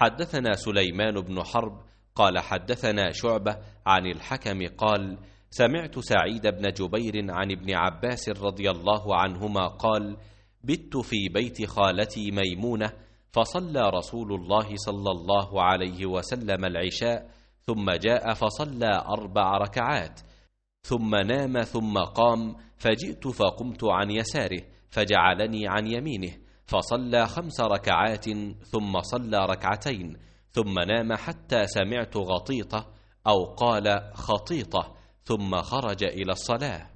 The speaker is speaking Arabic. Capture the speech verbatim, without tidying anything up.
حدثنا سليمان بن حرب قال حدثنا شعبة عن الحكم قال سمعت سعيد بن جبير عن ابن عباس رضي الله عنهما قال بت في بيت خالتي ميمونة فصلى رسول الله صلى الله عليه وسلم العشاء ثم جاء فصلى أربع ركعات ثم نام ثم قام فجئت فقمت عن يساره فجعلني عن يمينه فصلى خمس ركعات ثم صلى ركعتين ثم نام حتى سمعت غطيطة أو قال خطيطة ثم خرج إلى الصلاة.